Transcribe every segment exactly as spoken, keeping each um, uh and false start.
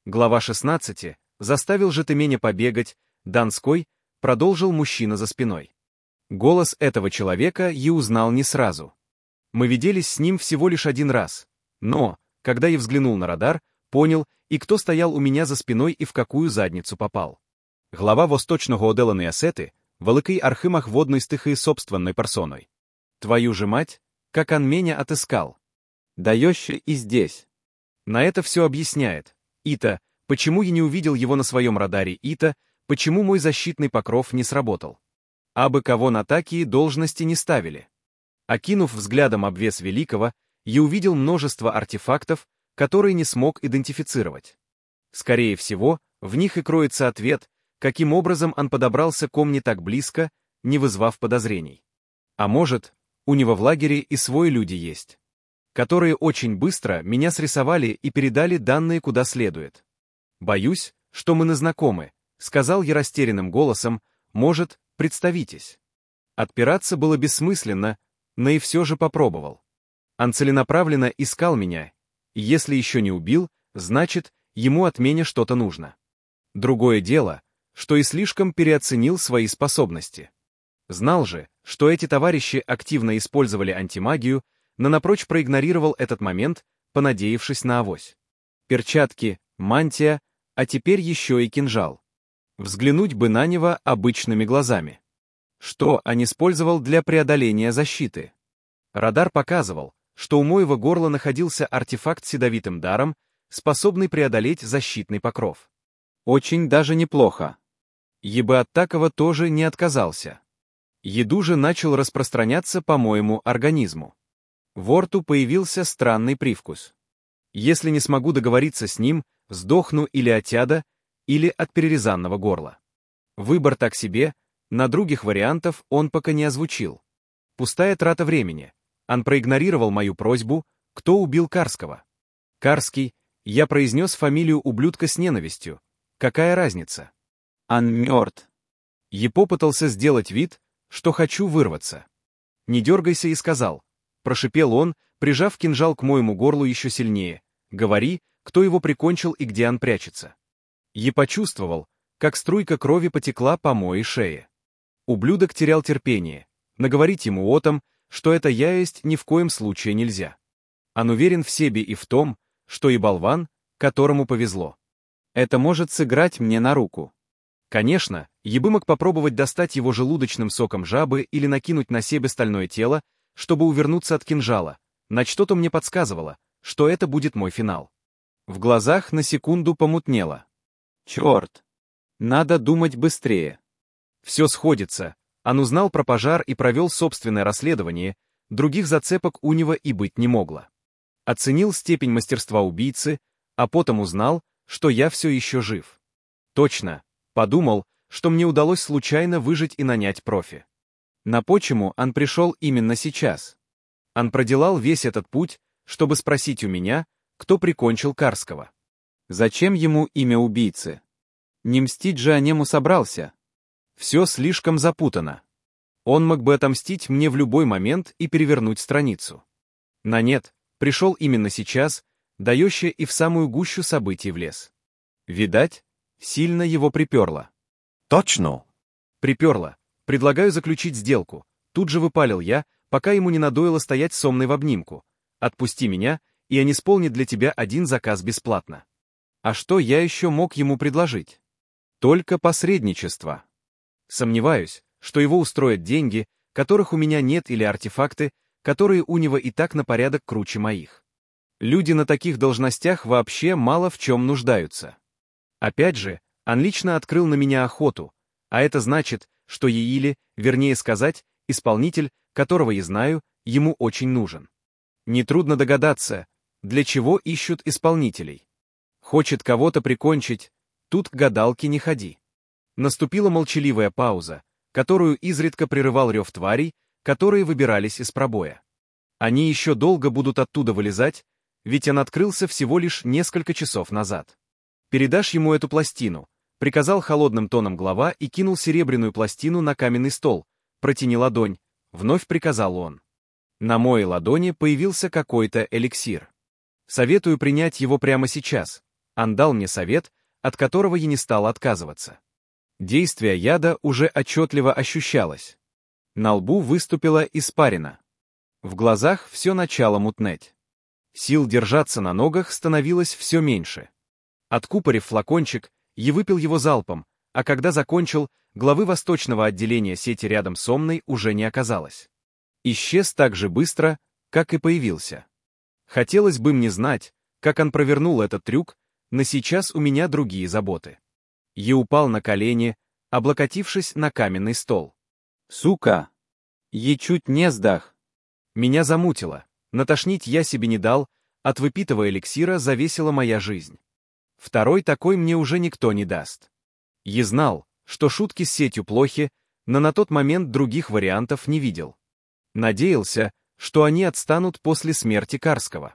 Глава шестнадцатая. Заставил же ты меня побегать, Донской, продолжил мужчина за спиной. Голос этого человека я узнал не сразу. Мы виделись с ним всего лишь один раз, но, когда я взглянул на радар, понял, и кто стоял у меня за спиной і в какую задницу попал. Глава восточного одела Неосети, великий архимаг водной стихии собственной персоной. Твою же мать, как он меня отыскал. Даешь и здесь. На это все объясняет. Ита, почему я не увидел его на своем радаре Ита, почему мой защитный покров не сработал. Абы кого на такие должности не ставили. Окинув взглядом обвес Великого, я увидел множество артефактов, которые не смог идентифицировать. Скорее всего, в них и кроется ответ, каким образом он подобрался ко мне так близко, не вызвав подозрений. А может, у него в лагере и свои люди есть, которые очень быстро меня срисовали и передали данные куда следует. «Боюсь, что мы не знакомы», — сказал я растерянным голосом, «может, представитесь». Отпираться было бессмысленно, но и все же попробовал. Он целенаправленно искал меня, и если еще не убил, значит, ему от меня что-то нужно. Другое дело, что и слишком переоценил свои способности. Знал же, что эти товарищи активно использовали антимагию, но напрочь проигнорировал этот момент, понадеявшись на авось. Перчатки, мантия, а теперь еще и кинжал. Взглянуть бы на него обычными глазами. Что он использовал для преодоления защиты? Радар показывал, что у моего горла находился артефакт с ядовитым даром, способный преодолеть защитный покров. Очень даже неплохо. Я бы от такого тоже не отказался. Еду же начал распространяться по моему организму. Во рту появился странный привкус. Если не смогу договориться с ним, сдохну или от яда, или от перерезанного горла. Выбор так себе, на других вариантов он пока не озвучил. Пустая трата времени. Он проигнорировал мою просьбу, кто убил Карского. Карский, я произнес фамилию ублюдка с ненавистью. Какая разница? Он мертв. Я попытался сделать вид, что хочу вырваться. «Не дергайся», и сказал. Прошипел он, прижав кинжал к моему горлу еще сильнее. «Говори, кто его прикончил и где он прячется». Я почувствовал, как струйка крови потекла по моей шее. Ублюдок терял терпение. Наговорить ему о том, что это я есть, ни в коем случае нельзя. Он уверен в себе и в том, что и болван, которому повезло. Это может сыграть мне на руку. Конечно, я бы мог попробовать достать его желудочным соком жабы или накинуть на себе стальное тело, чтобы увернуться от кинжала, но что-то мне подсказывало, что это будет мой финал. В глазах на секунду помутнело. Черт! Надо думать быстрее. Все сходится. Он узнал про пожар и провел собственное расследование, других зацепок у него и быть не могло. Оценил степень мастерства убийцы, а потом узнал, что я все еще жив. Точно, подумал, что мне удалось случайно выжить и нанять профи. На почему он пришел именно сейчас? Он проделал весь этот путь, чтобы спросить у меня, кто прикончил Карского. Зачем ему имя убийцы? Не мстить же о нему собрался. Все слишком запутано. Он мог бы отомстить мне в любой момент и перевернуть страницу. Но нет, пришел именно сейчас, дающий и в самую гущу событий влез. Видать, сильно его приперло. Точно. Приперло. Предлагаю заключить сделку. Тут же выпалил я, пока ему не надоело стоять сонной в обнимку. Отпусти меня, и я не исполню для тебя один заказ бесплатно. А что я еще мог ему предложить? Только посредничество. Сомневаюсь, что его устроят деньги, которых у меня нет, или артефакты, которые у него и так на порядок круче моих. Люди на таких должностях вообще мало в чем нуждаются. Опять же, он лично открыл на меня охоту, а это значит, что Еили, вернее сказать, исполнитель, которого я знаю, ему очень нужен. Нетрудно догадаться, для чего ищут исполнителей. Хочет кого-то прикончить, тут к гадалке не ходи. Наступила молчаливая пауза, которую изредка прерывал рев тварей, которые выбирались из пробоя. Они еще долго будут оттуда вылезать, ведь он открылся всего лишь несколько часов назад. «Передашь ему эту пластину», — приказал холодным тоном глава и кинул серебряную пластину на каменный стол. «Протяни ладонь», — вновь приказал он. На моей ладони появился какой-то эликсир. «Советую принять его прямо сейчас». Он дал мне совет, от которого я не стал отказываться. Действие яда уже отчетливо ощущалось. На лбу выступила испарина. В глазах все начало мутнеть. Сил держаться на ногах становилось все меньше. Откупорив флакончик, я выпил его залпом, а когда закончил, главы восточного отделения сети рядом со мной уже не оказалось. Исчез так же быстро, как и появился. Хотелось бы мне знать, как он провернул этот трюк, но сейчас у меня другие заботы. Я упал на колени, облокотившись на каменный стол. «Сука! Я чуть не сдох!» Меня замутило, натошнить я себе не дал, от выпитого эликсира зависела моя жизнь. Второй такой мне уже никто не даст. Я знал, что шутки с сетью плохи, но на тот момент других вариантов не видел. Надеялся, что они отстанут после смерти Карского.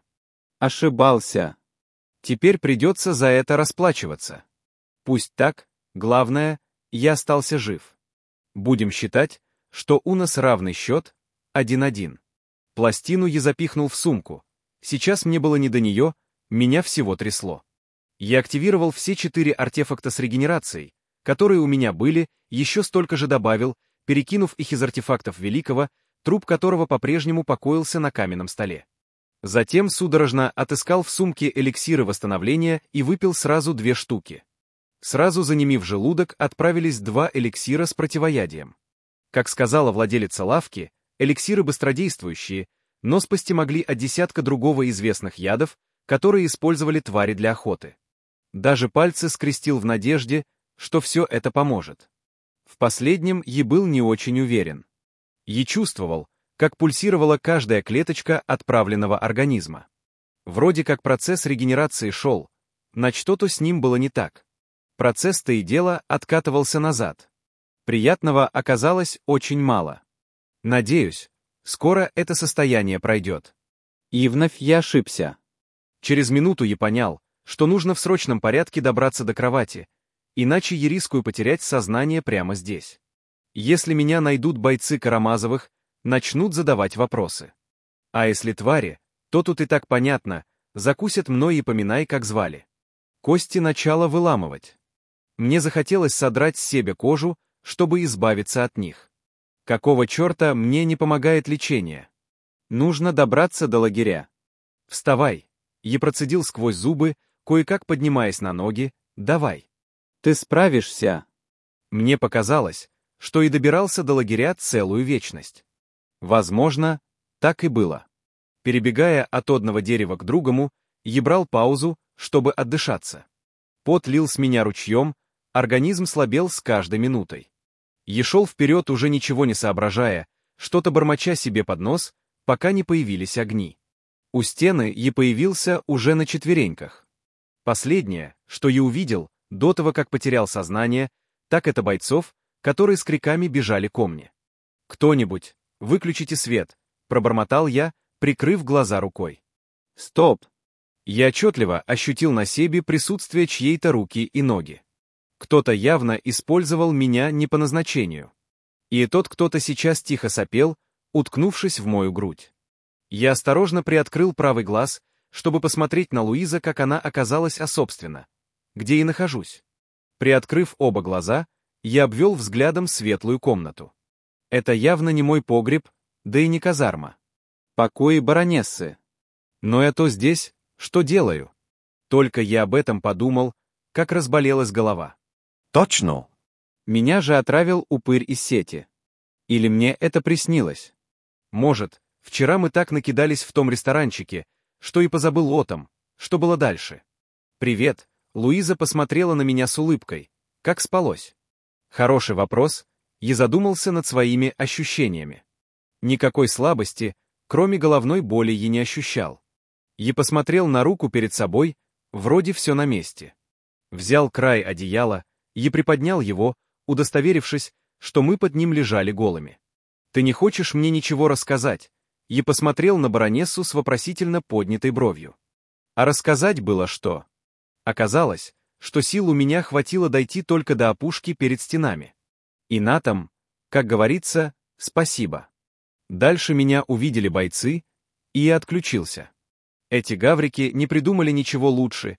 Ошибался. Теперь придется за это расплачиваться. Пусть так, главное, я остался жив. Будем считать, что у нас равный счет один-один. Пластину я запихнул в сумку. Сейчас мне было не до нее, меня всего трясло. Я активировал все четыре артефакта с регенерацией, которые у меня были, еще столько же добавил, перекинув их из артефактов Великого, труп которого по-прежнему покоился на каменном столе. Затем судорожно отыскал в сумке эликсиры восстановления и выпил сразу две штуки. Сразу за ними в желудок отправились два эликсира с противоядием. Как сказала владелица лавки, эликсиры быстродействующие, но спасти могли от десятка другого известных ядов, которые использовали твари для охоты. Даже пальцы скрестил в надежде, что все это поможет. В последнем я был не очень уверен. Я чувствовал, как пульсировала каждая клеточка отправленного организма. Вроде как процесс регенерации шел, но что-то с ним было не так. Процесс то и дело откатывался назад. Приятного оказалось очень мало. Надеюсь, скоро это состояние пройдет. И вновь я ошибся. Через минуту я понял, что нужно в срочном порядке добраться до кровати, иначе я рискую потерять сознание прямо здесь. Если меня найдут бойцы Карамазовых, начнут задавать вопросы. А если твари, то тут и так понятно, закусят мной и поминай, как звали. Кости начало выламывать. Мне захотелось содрать с себя кожу, чтобы избавиться от них. Какого черта мне не помогает лечение? Нужно добраться до лагеря. Вставай. Я процедил сквозь зубы, кое-как поднимаясь на ноги, давай. Ты справишься. Мне показалось, что и добирался до лагеря целую вечность. Возможно, так и было. Перебегая от одного дерева к другому, я брал паузу, чтобы отдышаться. Пот лил с меня ручьем, организм слабел с каждой минутой. Я шел вперед, уже ничего не соображая, что-то бормоча себе под нос, пока не появились огни. У стены я появился уже на четвереньках. Последнее, что я увидел, до того, как потерял сознание, так это бойцов, которые с криками бежали ко мне. «Кто-нибудь, выключите свет», — пробормотал я, прикрыв глаза рукой. Стоп! Я отчетливо ощутил на себе присутствие чьей-то руки и ноги. Кто-то явно использовал меня не по назначению. И тот кто-то сейчас тихо сопел, уткнувшись в мою грудь. Я осторожно приоткрыл правый глаз, чтобы посмотреть на Луиза, как она оказалась особственно, где и нахожусь. Приоткрыв оба глаза, я обвел взглядом светлую комнату. Это явно не мой погреб, да и не казарма. Покои баронессы. Но я то здесь, что делаю? Только я об этом подумал, как разболелась голова. Точно. Меня же отравил упырь из сети. Или мне это приснилось? Может, вчера мы так накидались в том ресторанчике, что и позабыл о том, что было дальше. «Привет», Луиза посмотрела на меня с улыбкой. Как спалось? Хороший вопрос, я задумался над своими ощущениями. Никакой слабости, кроме головной боли, я не ощущал. Я посмотрел на руку перед собой, вроде все на месте. Взял край одеяла, я приподнял его, удостоверившись, что мы под ним лежали голыми. «Ты не хочешь мне ничего рассказать?» Я посмотрел на баронессу с вопросительно поднятой бровью. А рассказать было что? Оказалось, что сил у меня хватило дойти только до опушки перед стенами. И на том, как говорится, спасибо. Дальше меня увидели бойцы, и я отключился. Эти гаврики не придумали ничего лучше,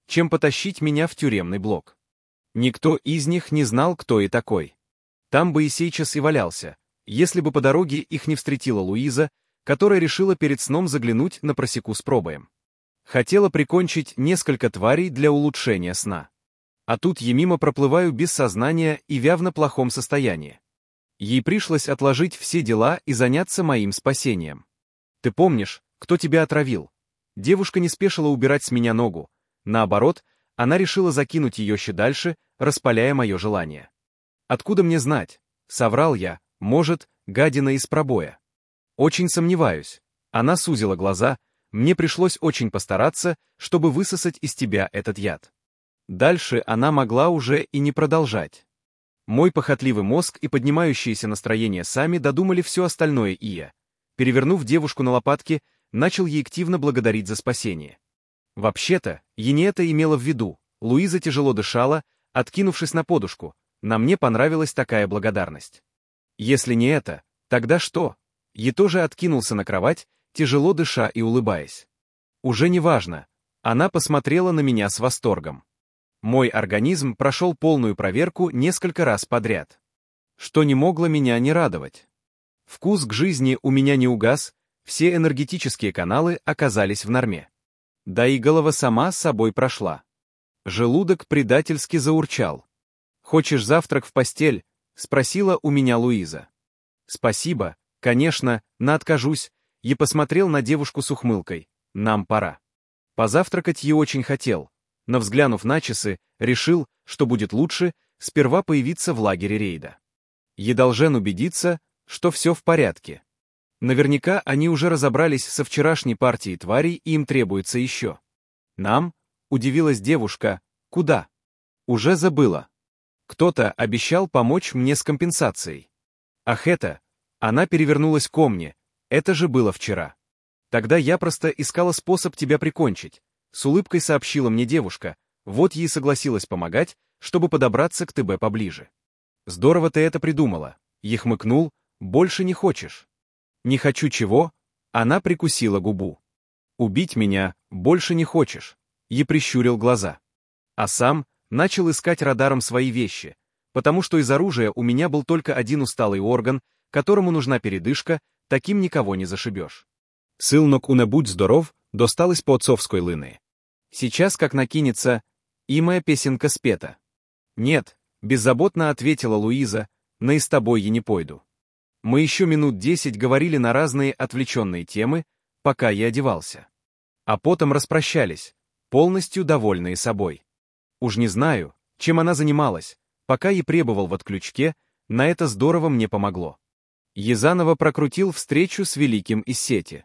чем потащить меня в тюремный блок. Никто из них не знал, кто и такой. Там бы и сейчас и валялся, если бы по дороге их не встретила Луиза, которая решила перед сном заглянуть на просеку с пробоем. Хотела прикончить несколько тварей для улучшения сна. А тут я мимо проплываю без сознания и в явно плохом состоянии. Ей пришлось отложить все дела и заняться моим спасением. Ты помнишь, кто тебя отравил? Девушка не спешила убирать с меня ногу. Наоборот, она решила закинуть ее еще дальше, распаляя мое желание. Откуда мне знать? Соврал я, может, гадина из пробоя. Очень сомневаюсь. Она сузила глаза, мне пришлось очень постараться, чтобы высосать из тебя этот яд. Дальше она могла уже и не продолжать. Мой похотливый мозг и поднимающееся настроение сами додумали все остальное, и я, перевернув девушку на лопатки, начал ей активно благодарить за спасение. Вообще-то, я не это имела в виду. Луиза тяжело дышала, откинувшись на подушку. На мне понравилась такая благодарность. Если не это, тогда что? Я тоже откинулся на кровать, тяжело дыша и улыбаясь. Уже не важно. Она посмотрела на меня с восторгом. Мой организм прошел полную проверку несколько раз подряд. Что не могло меня не радовать. Вкус к жизни у меня не угас, все энергетические каналы оказались в норме. Да и голова сама с собой прошла. Желудок предательски заурчал. «Хочешь завтрак в постель?» — спросила у меня Луиза. «Спасибо, конечно, на откажусь», — и посмотрел на девушку с ухмылкой. «Нам пора». Позавтракать я очень хотел, но, взглянув на часы, решил, что будет лучше сперва появиться в лагере рейда. Я должен убедиться, что все в порядке. Наверняка они уже разобрались со вчерашней партией тварей, и им требуется еще. Нам? Удивилась девушка. Куда? Уже забыла. Кто-то обещал помочь мне с компенсацией. Ах это, она перевернулась ко мне, это же было вчера. Тогда я просто искала способ тебя прикончить. С улыбкой сообщила мне девушка, вот ей согласилась помогать, чтобы подобраться к ТБ поближе. Здорово ты это придумала. Я хмыкнул, больше не хочешь. Не хочу чего? Она прикусила губу. Убить меня больше не хочешь. Я прищурил глаза. А сам начал искать радаром свои вещи, потому что из оружия у меня был только один усталый орган, которому нужна передышка, таким никого не зашибешь. Силнок уне будь здоров, досталось по отцовской лыны. Сейчас как накинется, и моя песенка спета. Нет, беззаботно ответила Луиза, но и с тобой я не пойду. Мы еще минут десять говорили на разные отвлеченные темы, пока я одевался. А потом распрощались, полностью довольные собой. Уж не знаю, чем она занималась, пока я пребывал в отключке, на это здорово мне помогло. Езанова прокрутил встречу с великим из сети.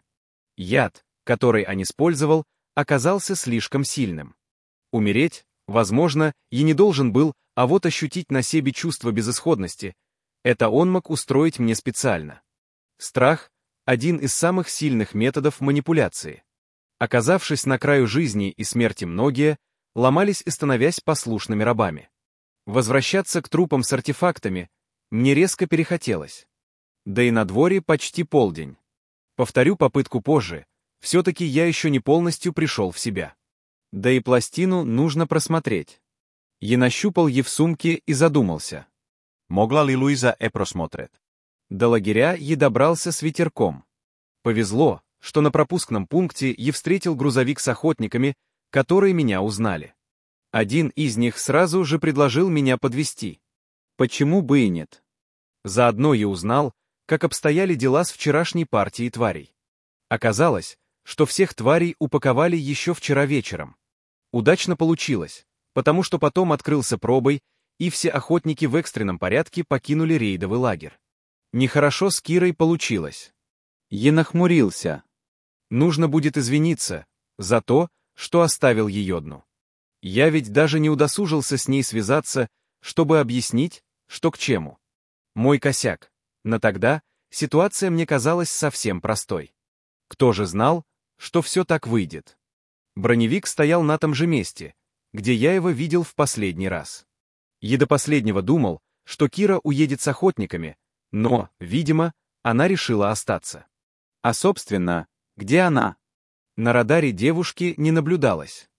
Яд, который он использовал, оказался слишком сильным. Умереть, возможно, я не должен был, а вот ощутить на себе чувство безысходности, это он мог устроить мне специально. Страх — один из самых сильных методов манипуляции. Оказавшись на краю жизни и смерти, многие ломались и становясь послушными рабами. Возвращаться к трупам с артефактами мне резко перехотелось. Да и на дворе почти полдень. Повторю попытку позже, все-таки я еще не полностью пришел в себя. Да и пластину нужно просмотреть. Я нащупал ее в сумке и задумался. Могла ли Луиза э просмотреть? До лагеря я добрался с ветерком. Повезло, что на пропускном пункте я встретил грузовик с охотниками, которые меня узнали. Один из них сразу же предложил меня подвезти. Почему бы и нет? Заодно я узнал, как обстояли дела с вчерашней партией тварей. Оказалось, что всех тварей упаковали еще вчера вечером. Удачно получилось, потому что потом открылся пробой, и все охотники в экстренном порядке покинули рейдовый лагерь. Нехорошо с Кирой получилось. Я нахмурился. Нужно будет извиниться за то, что оставил ее одну. Я ведь даже не удосужился с ней связаться, чтобы объяснить, что к чему. Мой косяк. Но тогда ситуация мне казалась совсем простой. Кто же знал, что все так выйдет? Броневик стоял на том же месте, где я его видел в последний раз. Я до последнего думал, что Кира уедет с охотниками, но, видимо, она решила остаться. А, собственно, где она? На радаре девушки не наблюдалось.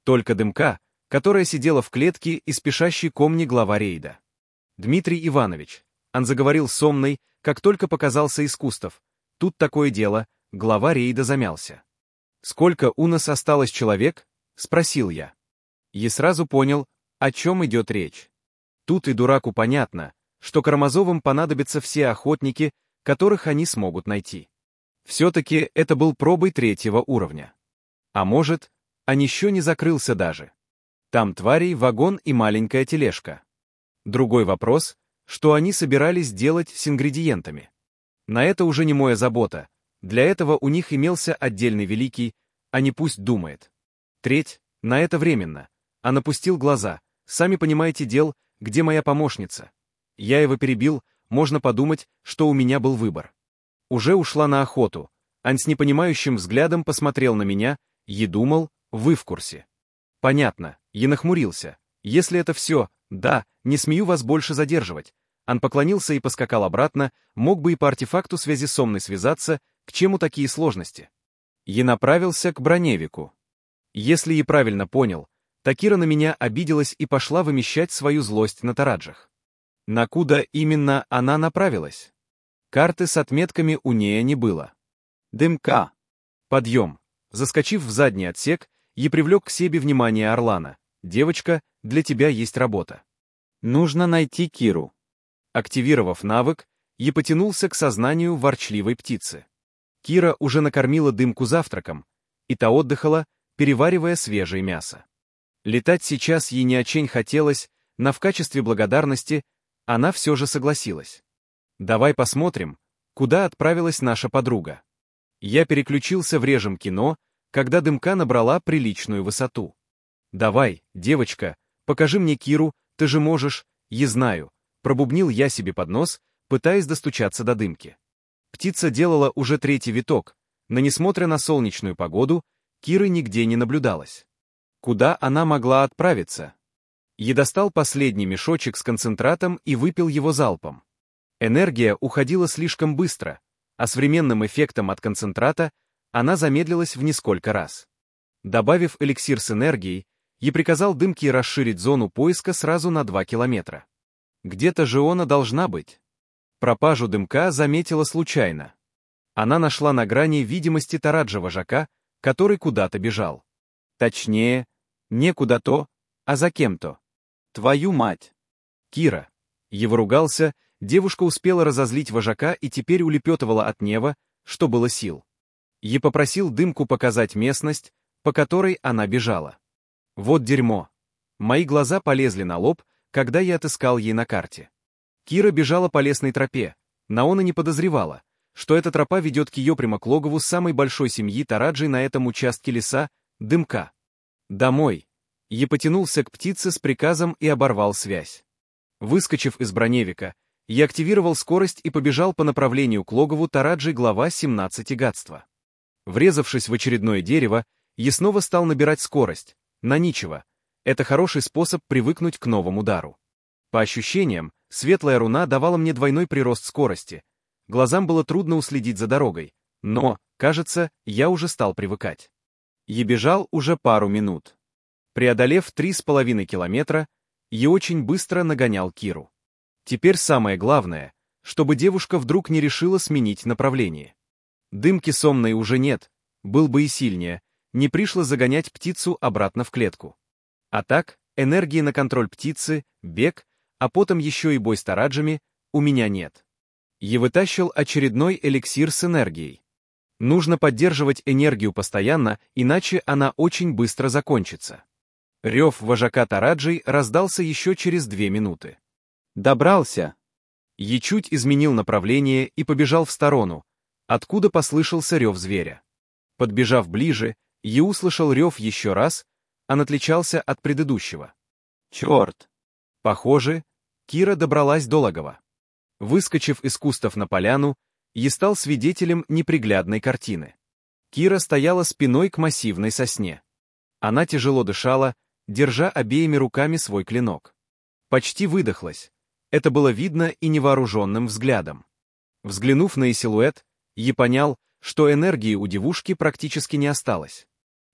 Только Дымка, которая сидела в клетке и спешащей комни глава рейда. «Дмитрий Иванович», он заговорил сомной, как только показался из кустов. «Тут такое дело», глава рейда замялся. «Сколько у нас осталось человек?» — спросил я. И сразу понял, о чем идет речь. Тут и дураку понятно, что Карамазовым понадобятся все охотники, которых они смогут найти. Все-таки это был пробой третьего уровня. А может, он еще не закрылся даже. Там тварей вагон и маленькая тележка. Другой вопрос, что они собирались делать с ингредиентами. На это уже не моя забота. Для этого у них имелся отдельный великий, а не пусть думает. Треть, на это временно. Он опустил глаза. Сами понимаете дел, где моя помощница. Я его перебил, можно подумать, что у меня был выбор. Уже ушла на охоту. Он с непонимающим взглядом посмотрел на меня и думал, вы в курсе. Понятно, и нахмурился. Если это все, да, не смею вас больше задерживать. Он поклонился и поскакал обратно, мог бы и по артефакту связи сомной связаться, к чему такие сложности. И направился к Броневику. Если я правильно понял, Такира на меня обиделась и пошла вымещать свою злость на тараджах. На куда именно она направилась? Карты с отметками у нее не было. Дымка. Подъем. Заскочив в задний отсек, я привлек к себе внимание Орлана. «Девочка, для тебя есть работа». Нужно найти Киру. Активировав навык, я потянулся к сознанию ворчливой птицы. Кира уже накормила Дымку завтраком, и та отдыхала, переваривая свежее мясо. Летать сейчас ей не очень хотелось, но в качестве благодарности она все же согласилась. «Давай посмотрим, куда отправилась наша подруга». Я переключился в режим кино, когда Дымка набрала приличную высоту. «Давай, девочка, покажи мне Киру, ты же можешь, я знаю», пробубнил я себе под нос, пытаясь достучаться до Дымки. Птица делала уже третий виток, но, несмотря на солнечную погоду, Киры нигде не наблюдалось. Куда она могла отправиться? Я достал последний мешочек с концентратом и выпил его залпом. Энергия уходила слишком быстро, а современным эффектом от концентрата она замедлилась в несколько раз. Добавив эликсир с энергией, я приказал Дымке расширить зону поиска сразу на два километра. Где-то же она должна быть. Пропажу Дымка заметила случайно. Она нашла на грани видимости тараджа-вожака, который куда-то бежал. Точнее, не куда-то, а за кем-то. Твою мать! Кира. Его ругался, девушка успела разозлить вожака и теперь улепетывала от нева, что было сил. Я попросил Дымку показать местность, по которой она бежала. Вот дерьмо. Мои глаза полезли на лоб, когда я отыскал ей на карте. Кира бежала по лесной тропе, но она не подозревала, что эта тропа ведет к ее прямо к логову самой большой семьи тараджей на этом участке леса, Дымка. Домой. Я потянулся к птице с приказом и оборвал связь. Выскочив из броневика, я активировал скорость и побежал по направлению к логову тараджей глава семнадцати гадства. Врезавшись в очередное дерево, я снова стал набирать скорость, на ничего. Это хороший способ привыкнуть к новому дару. По ощущениям, светлая руна давала мне двойной прирост скорости. Глазам было трудно уследить за дорогой, но, кажется, я уже стал привыкать. Я бежал уже пару минут. Преодолев три с половиной километра, я очень быстро нагонял Киру. Теперь самое главное, чтобы девушка вдруг не решила сменить направление. Дымки сомной уже нет, был бы и сильнее, не пришло загонять птицу обратно в клетку. А так, энергии на контроль птицы, бег, а потом еще и бой с тараджами, у меня нет. Я вытащил очередной эликсир с энергией. Нужно поддерживать энергию постоянно, иначе она очень быстро закончится. Рев вожака тараджей раздался еще через две минуты. Добрался. Я чуть изменил направление и побежал в сторону, откуда послышался рев зверя. Подбежав ближе, я услышал рев еще раз, он отличался от предыдущего. Черт! Похоже, Кира добралась до логова. Выскочив из кустов на поляну, я стал свидетелем неприглядной картины. Кира стояла спиной к массивной сосне. Она тяжело дышала, держа обеими руками свой клинок. Почти выдохлась. Это было видно и невооруженным взглядом. Взглянув на ее силуэт, я понял, что энергии у девушки практически не осталось.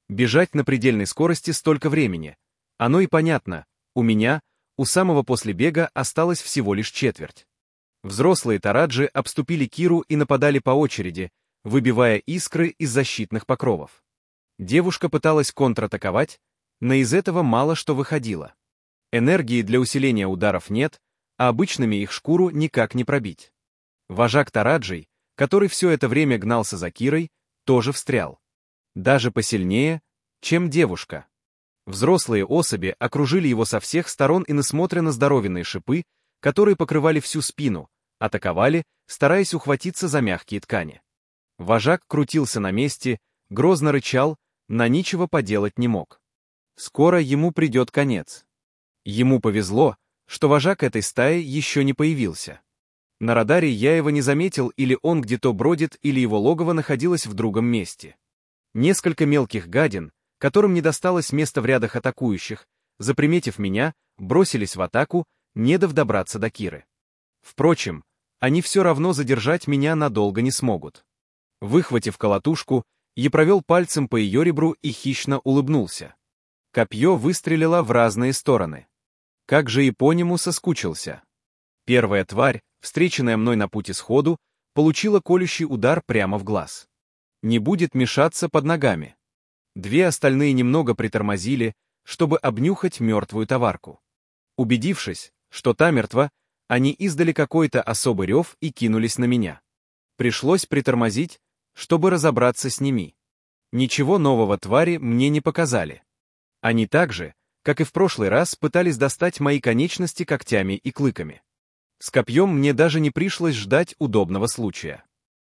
Бежать на предельной скорости столько времени. Оно и понятно, у меня, у самого после бега осталось всего лишь четверть. Взрослые тараджи обступили Киру и нападали по очереди, выбивая искры из защитных покровов. Девушка пыталась контратаковать, но из этого мало что выходило. Энергии для усиления ударов нет, а обычными их шкуру никак не пробить. Вожак тараджей, который все это время гнался за Кирой, тоже встрял. Даже посильнее, чем девушка. Взрослые особи окружили его со всех сторон и, несмотря на здоровенные шипы, которые покрывали всю спину, атаковали, стараясь ухватиться за мягкие ткани. Вожак крутился на месте, грозно рычал, но ничего поделать не мог. Скоро ему придет конец. Ему повезло, что вожак этой стаи еще не появился. На радаре я его не заметил, или он где-то бродит, или его логово находилось в другом месте. Несколько мелких гадин, которым не досталось места в рядах атакующих, заприметив меня, бросились в атаку, не дав добраться до Киры. Впрочем, они все равно задержать меня надолго не смогут. Выхватив колотушку, я провел пальцем по ее ребру и хищно улыбнулся. Копье выстрелило в разные стороны. Как же и по нему соскучился. Первая тварь, встреченная мной на пути сходу, получила колющий удар прямо в глаз. Не будет мешаться под ногами. Две остальные немного притормозили, чтобы обнюхать мертвую товарку. Убедившись, что та мертва, они издали какой-то особый рев и кинулись на меня. Пришлось притормозить, чтобы разобраться с ними. Ничего нового твари мне не показали. Они так же, как и в прошлый раз, пытались достать мои конечности когтями и клыками. С копьем мне даже не пришлось ждать удобного случая.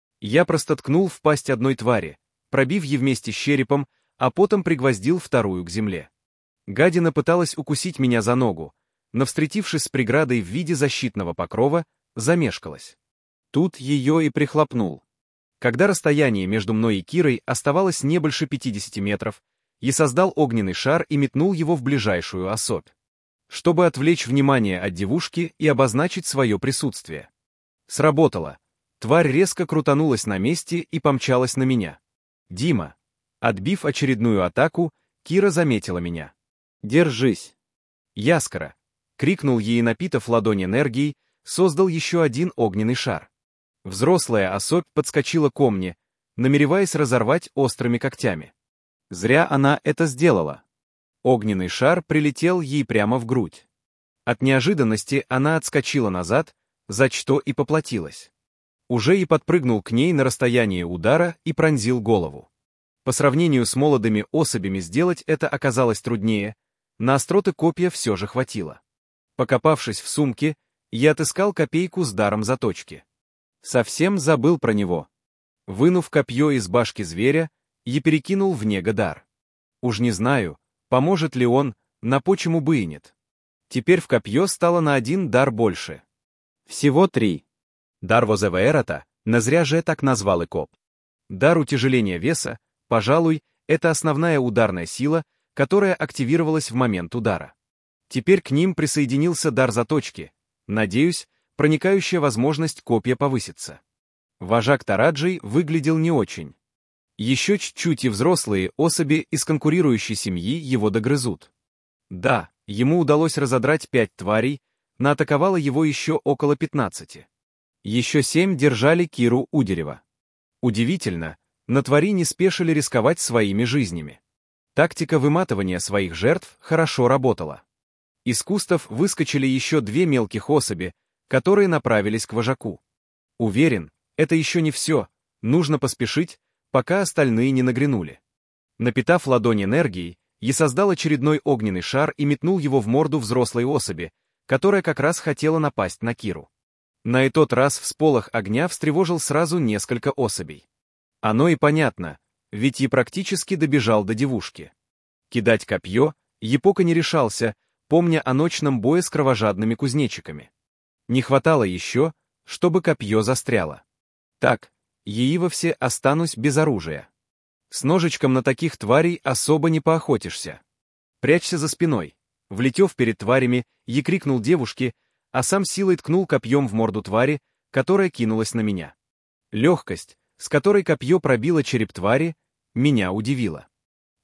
Я просто ткнул в пасть одной твари, пробив ей вместе с черепом, а потом пригвоздил вторую к земле. Гадина пыталась укусить меня за ногу, но, встретившись с преградой в виде защитного покрова, замешкалась. Тут ее и прихлопнул. Когда расстояние между мной и Кирой оставалось не больше пятидесяти метров, я создал огненный шар и метнул его в ближайшую особь, чтобы отвлечь внимание от девушки и обозначить свое присутствие. Сработало. Тварь резко крутанулась на месте и помчалась на меня. «Дима!» Отбив очередную атаку, Кира заметила меня. «Держись!» «Яскора!» — крикнул ей, напитав ладонь энергией, создал еще один огненный шар. Взрослая особь подскочила ко мне, намереваясь разорвать острыми когтями. Зря она это сделала. Огненный шар прилетел ей прямо в грудь. От неожиданности она отскочила назад, за что и поплатилась. Уже и подпрыгнул к ней на расстояние удара и пронзил голову. По сравнению с молодыми особями сделать это оказалось труднее, на остроты копья все же хватило. Покопавшись в сумке, я отыскал копейку с даром заточки. Совсем забыл про него. Вынув копье из башки зверя, я перекинул в него дар. Уж не знаю, поможет ли он, на почему бынет. Теперь в копье стало на один дар больше. Всего три. Дар Возевеэрата, не зря же так назвал и коп. Дар утяжеления веса, пожалуй, это основная ударная сила, которая активировалась в момент удара. Теперь к ним присоединился дар заточки. Надеюсь, проникающая возможность копья повысится. Вожак тараджей выглядел не очень. Еще чуть-чуть и взрослые особи из конкурирующей семьи его догрызут. Да, ему удалось разодрать пять тварей, но атаковало его еще около пятнадцати. Еще семь держали Киру у дерева. Удивительно, но твари не спешили рисковать своими жизнями. Тактика выматывания своих жертв хорошо работала. Из кустов выскочили еще две мелких особи, которые направились к вожаку. Уверен, это еще не все, нужно поспешить, пока остальные не нагрянули. Напитав ладонь энергией, я создал очередной огненный шар и метнул его в морду взрослой особи, которая как раз хотела напасть на Киру. На этот раз всполох огня встревожил сразу несколько особей. Оно и понятно, ведь я практически добежал до девушки. Кидать копье я пока не решался, помня о ночном бое с кровожадными кузнечиками. Не хватало еще, чтобы копье застряло. Так, я и вовсе останусь без оружия. С ножичком на таких тварей особо не поохотишься. Прячься за спиной. Влетев перед тварями, я крикнул девушке, а сам силой ткнул копьем в морду твари, которая кинулась на меня. Легкость, с которой копье пробило череп твари, меня удивила.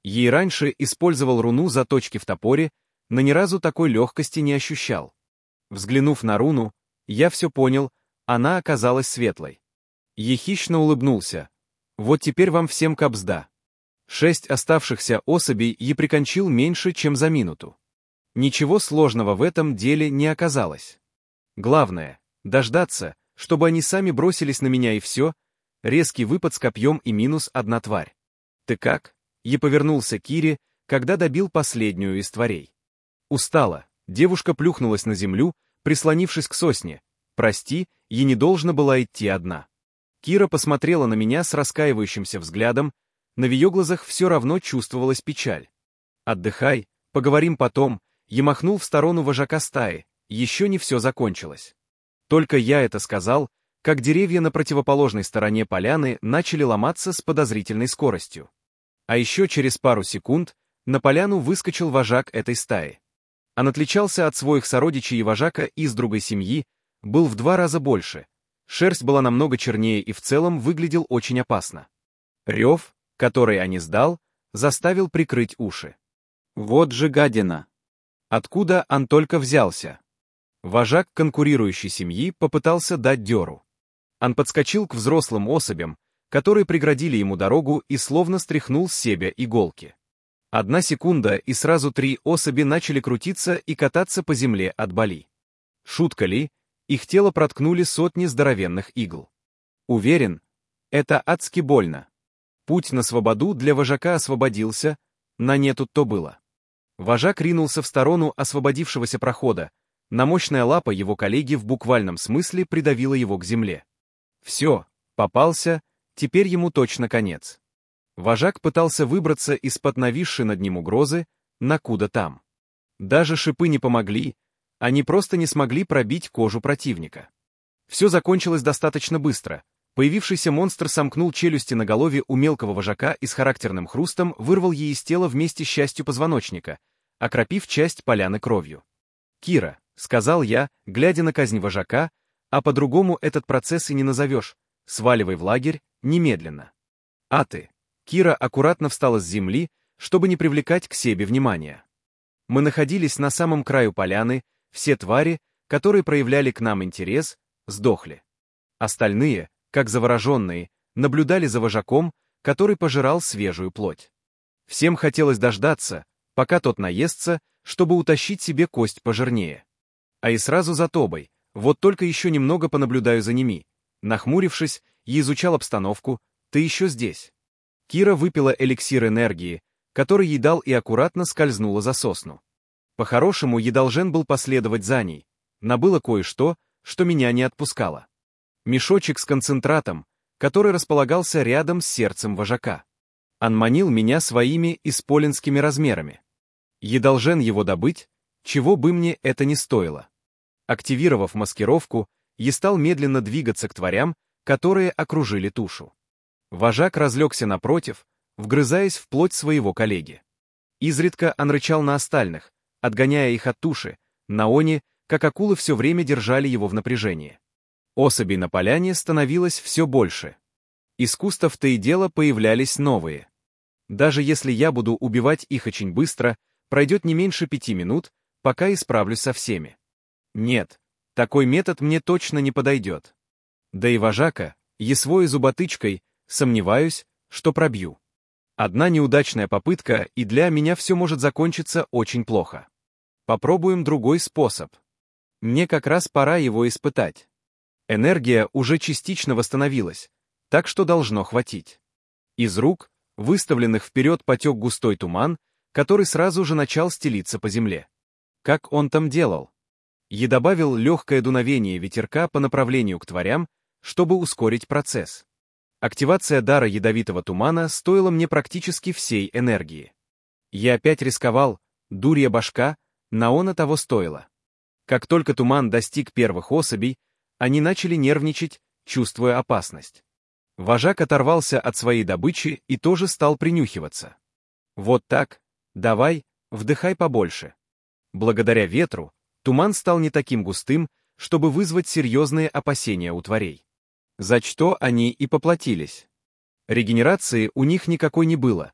Ей раньше использовал руну заточки в топоре, но ни разу такой легкости не ощущал. Взглянув на руну, я все понял, она оказалась светлой. Ей хищно улыбнулся. Вот теперь вам всем кабзда. Шесть оставшихся особей ей прикончил меньше, чем за минуту. Ничего сложного в этом деле не оказалось. Главное — дождаться, чтобы они сами бросились на меня и все, резкий выпад с копьем и минус одна тварь. «Ты как?» — я повернулся к Кире, когда добил последнюю из тварей. Устала, девушка плюхнулась на землю, прислонившись к сосне. «Прости, я не должна была идти одна». Кира посмотрела на меня с раскаивающимся взглядом, но в ее глазах все равно чувствовалась печаль. «Отдыхай, поговорим потом», я махнул в сторону вожака стаи, еще не все закончилось. Только я это сказал, как деревья на противоположной стороне поляны начали ломаться с подозрительной скоростью. А еще через пару секунд на поляну выскочил вожак этой стаи. Он отличался от своих сородичей и вожака из другой семьи, был в два раза больше, шерсть была намного чернее и в целом выглядел очень опасно. Рев, который они сдал, заставил прикрыть уши. Вот же гадина! Откуда он только взялся? Вожак конкурирующей семьи попытался дать дёру. Он подскочил к взрослым особям, которые преградили ему дорогу и словно стряхнул с себя иголки. Одна секунда, и сразу три особи начали крутиться и кататься по земле от боли. Шутка ли? Их тело проткнули сотни здоровенных игл. Уверен, это адски больно. Путь на свободу для вожака освободился, на нету то было. Вожак ринулся в сторону освободившегося прохода, но мощная лапа его коллеги в буквальном смысле придавила его к земле. Все, попался, теперь ему точно конец. Вожак пытался выбраться из-под нависшей над ним угрозы, на куда там. Даже шипы не помогли, они просто не смогли пробить кожу противника. Все закончилось достаточно быстро. Появившийся монстр сомкнул челюсти наголовье у мелкого вожака и с характерным хрустом вырвал ей из тела вместе с частью позвоночника, окропив часть поляны кровью. «Кира», — сказал я, глядя на казнь вожака, а по-другому этот процесс и не назовешь, сваливай в лагерь, немедленно. А ты? Кира аккуратно встала с земли, чтобы не привлекать к себе внимания. Мы находились на самом краю поляны, все твари, которые проявляли к нам интерес, сдохли. Остальные, как завороженные, наблюдали за вожаком, который пожирал свежую плоть. Всем хотелось дождаться, пока тот наестся, чтобы утащить себе кость пожирнее. А и сразу за Тобой, вот только еще немного понаблюдаю за ними. Нахмурившись, я изучал обстановку, ты еще здесь. Кира выпила эликсир энергии, который ей дал и аккуратно скользнула за сосну. По-хорошему, я должен был последовать за ней, но было кое-что, что меня не отпускало. Мешочек с концентратом, который располагался рядом с сердцем вожака. Он манил меня своими исполинскими размерами. Я должен его добыть, чего бы мне это ни стоило. Активировав маскировку, я стал медленно двигаться к тварям, которые окружили тушу. Вожак разлегся напротив, вгрызаясь в плоть своего коллеги. Изредка он рычал на остальных, отгоняя их от туши, на они, как акулы, все время держали его в напряжении. Особей на поляне становилось все больше. Из кустов то и дело появлялись новые. Даже если я буду убивать их очень быстро, пройдет не меньше пяти минут, пока исправлюсь со всеми. Нет, такой метод мне точно не подойдет. Да и вожака, есвой зуботычкой, сомневаюсь, что пробью. Одна неудачная попытка, и для меня все может закончиться очень плохо. Попробуем другой способ. Мне как раз пора его испытать. Энергия уже частично восстановилась, так что должно хватить. Из рук, выставленных вперед, потек густой туман, который сразу же начал стелиться по земле. Как он там делал? Я добавил легкое дуновение ветерка по направлению к тварям, чтобы ускорить процесс. Активация дара ядовитого тумана стоила мне практически всей энергии. Я опять рисковал, дурья башка, но оно того стоило. Как только туман достиг первых особей, они начали нервничать, чувствуя опасность. Вожак оторвался от своей добычи и тоже стал принюхиваться. Вот так, давай, вдыхай побольше. Благодаря ветру, туман стал не таким густым, чтобы вызвать серьезные опасения у тварей. За что они и поплатились. Регенерации у них никакой не было,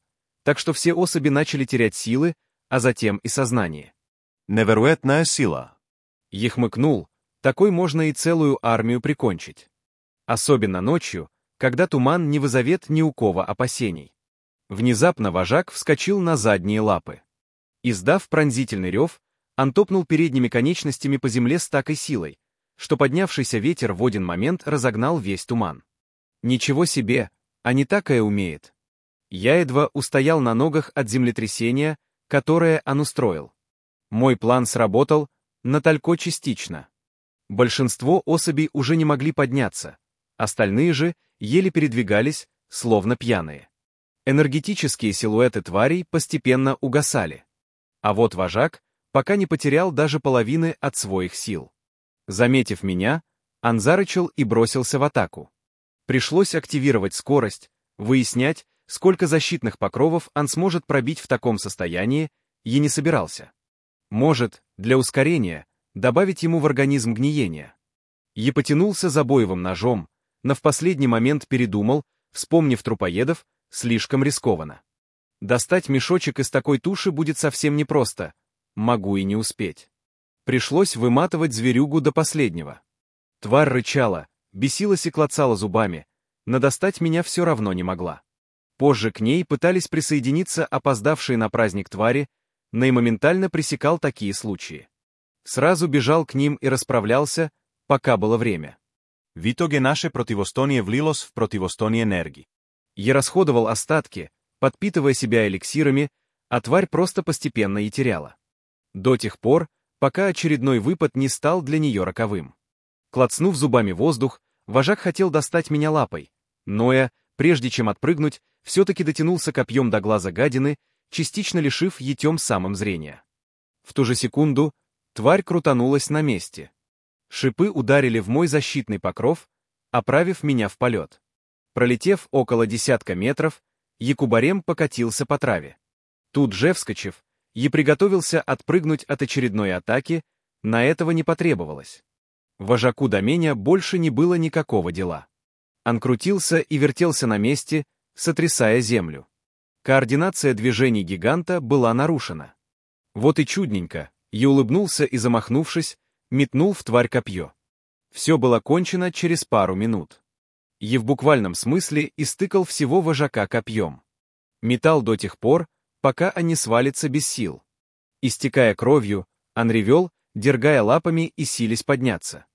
так что все особи начали терять силы, а затем и сознание. Невероятная сила. Я хмыкнул, такой можно и целую армию прикончить. Особенно ночью, когда туман не вызовет ни у кого опасений. Внезапно вожак вскочил на задние лапы. Издав пронзительный рев, он топнул передними конечностями по земле с такой силой, что поднявшийся ветер в один момент разогнал весь туман. Ничего себе, а не такое умеет. Я едва устоял на ногах от землетрясения, которое он устроил. Мой план сработал, но только частично. Большинство особей уже не могли подняться, остальные же еле передвигались, словно пьяные. Энергетические силуэты тварей постепенно угасали. А вот вожак пока не потерял даже половины от своих сил. Заметив меня, он зарычал и бросился в атаку. Пришлось активировать скорость, выяснять, сколько защитных покровов он сможет пробить в таком состоянии, и не собирался. Может, для ускорения, добавить ему в организм гниения. Я потянулся за боевым ножом, но в последний момент передумал, вспомнив трупоедов, слишком рискованно. Достать мешочек из такой туши будет совсем непросто, могу и не успеть. Пришлось выматывать зверюгу до последнего. Тварь рычала, бесилась и клацала зубами, но достать меня все равно не могла. Позже к ней пытались присоединиться опоздавшие на праздник твари, но и моментально пресекал такие случаи. Сразу бежал к ним и расправлялся, пока было время. В итоге наше противостояние влилось в противостояние энергии. Я расходовал остатки, подпитывая себя эликсирами, а тварь просто постепенно и теряла. До тех пор, пока очередной выпад не стал для нее роковым. Клацнув зубами воздух, вожак хотел достать меня лапой, но я, прежде чем отпрыгнуть, все-таки дотянулся копьем до глаза гадины, частично лишив ее тем самым зрения. В ту же секунду тварь крутанулась на месте. Шипы ударили в мой защитный покров, оправив меня в полет. Пролетев около десятка метров, якубарем покатился по траве. Тут же, вскочив, я приготовился отпрыгнуть от очередной атаки, на этого не потребовалось. Вожаку до меня больше не было никакого дела. Он крутился и вертелся на месте, сотрясая землю. Координация движений гиганта была нарушена. Вот и чудненько, я улыбнулся и, замахнувшись, метнул в тварь копье. Все было кончено через пару минут. Я в буквальном смысле истыкал всего вожака копьем. Метал до тех пор, пока он не свалится без сил. Истекая кровью, он ревел, дергая лапами и силясь подняться.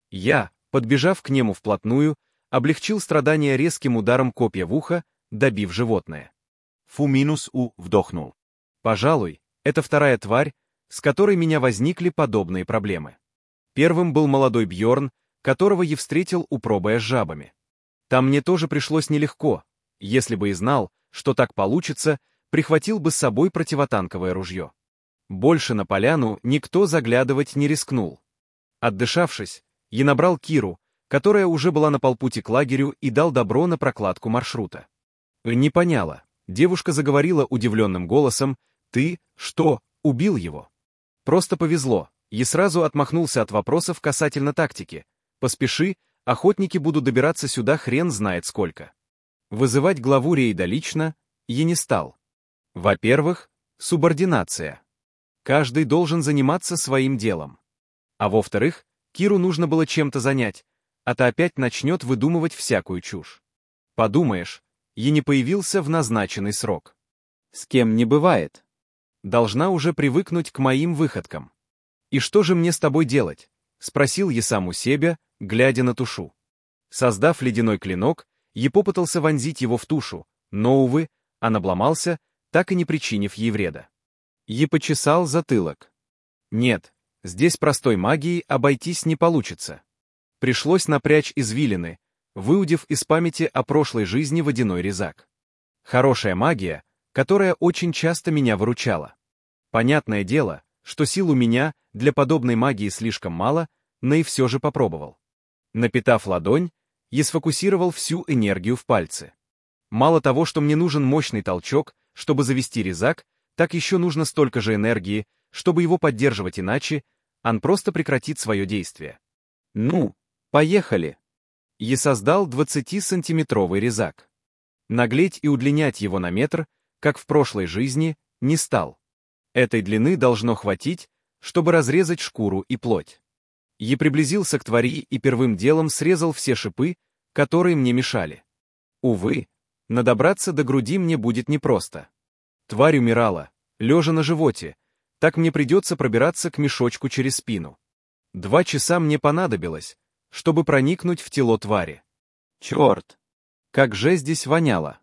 Я, подбежав к нему вплотную, облегчил страдания резким ударом копья в ухо, добив животное. Фу минус у вдохнул. Пожалуй, это вторая тварь, с которой у меня возникли подобные проблемы. Первым был молодой Бьорн, которого я встретил у пробоя с жабами. Там мне тоже пришлось нелегко, если бы и знал, что так получится, прихватил бы с собой противотанковое ружье. Больше на поляну никто заглядывать не рискнул. Отдышавшись, я набрал Киру, которая уже была на полпути к лагерю, и дал добро на прокладку маршрута. Не поняла. Девушка заговорила удивленным голосом: «Ты, что, убил его?» Просто повезло, и сразу отмахнулся от вопросов касательно тактики. «Поспеши, охотники будут добираться сюда хрен знает сколько». Вызывать главу рейда лично я не стал. Во-первых, субординация. Каждый должен заниматься своим делом. А во-вторых, Киру нужно было чем-то занять, а то опять начнет выдумывать всякую чушь. Подумаешь, я не появился в назначенный срок. С кем не бывает. Должна уже привыкнуть к моим выходкам. «И что же мне с тобой делать?» — спросил я сам у себя, глядя на тушу. Создав ледяной клинок, я попытался вонзить его в тушу, но, увы, он обломался, так и не причинив ей вреда. Я почесал затылок. Нет, здесь простой магией обойтись не получится. Пришлось напрячь извилины, выудив из памяти о прошлой жизни водяной резак. Хорошая магия, которая очень часто меня выручала. Понятное дело, что сил у меня для подобной магии слишком мало, но и все же попробовал. Напитав ладонь, я сфокусировал всю энергию в пальцы. Мало того, что мне нужен мощный толчок, чтобы завести резак, так еще нужно столько же энергии, чтобы его поддерживать, иначе он просто прекратит свое действие. Ну, поехали. Я создал двадцатисантиметровый резак. Наглеть и удлинять его на метр как в прошлой жизни, не стал. Этой длины должно хватить, чтобы разрезать шкуру и плоть. Я приблизился к твари и первым делом срезал все шипы, которые мне мешали. Увы, но добраться до груди мне будет непросто. Тварь умирала, лежа на животе, так мне придется пробираться к мешочку через спину. Два часа мне понадобилось, чтобы проникнуть в тело твари. Черт! Как же здесь воняло!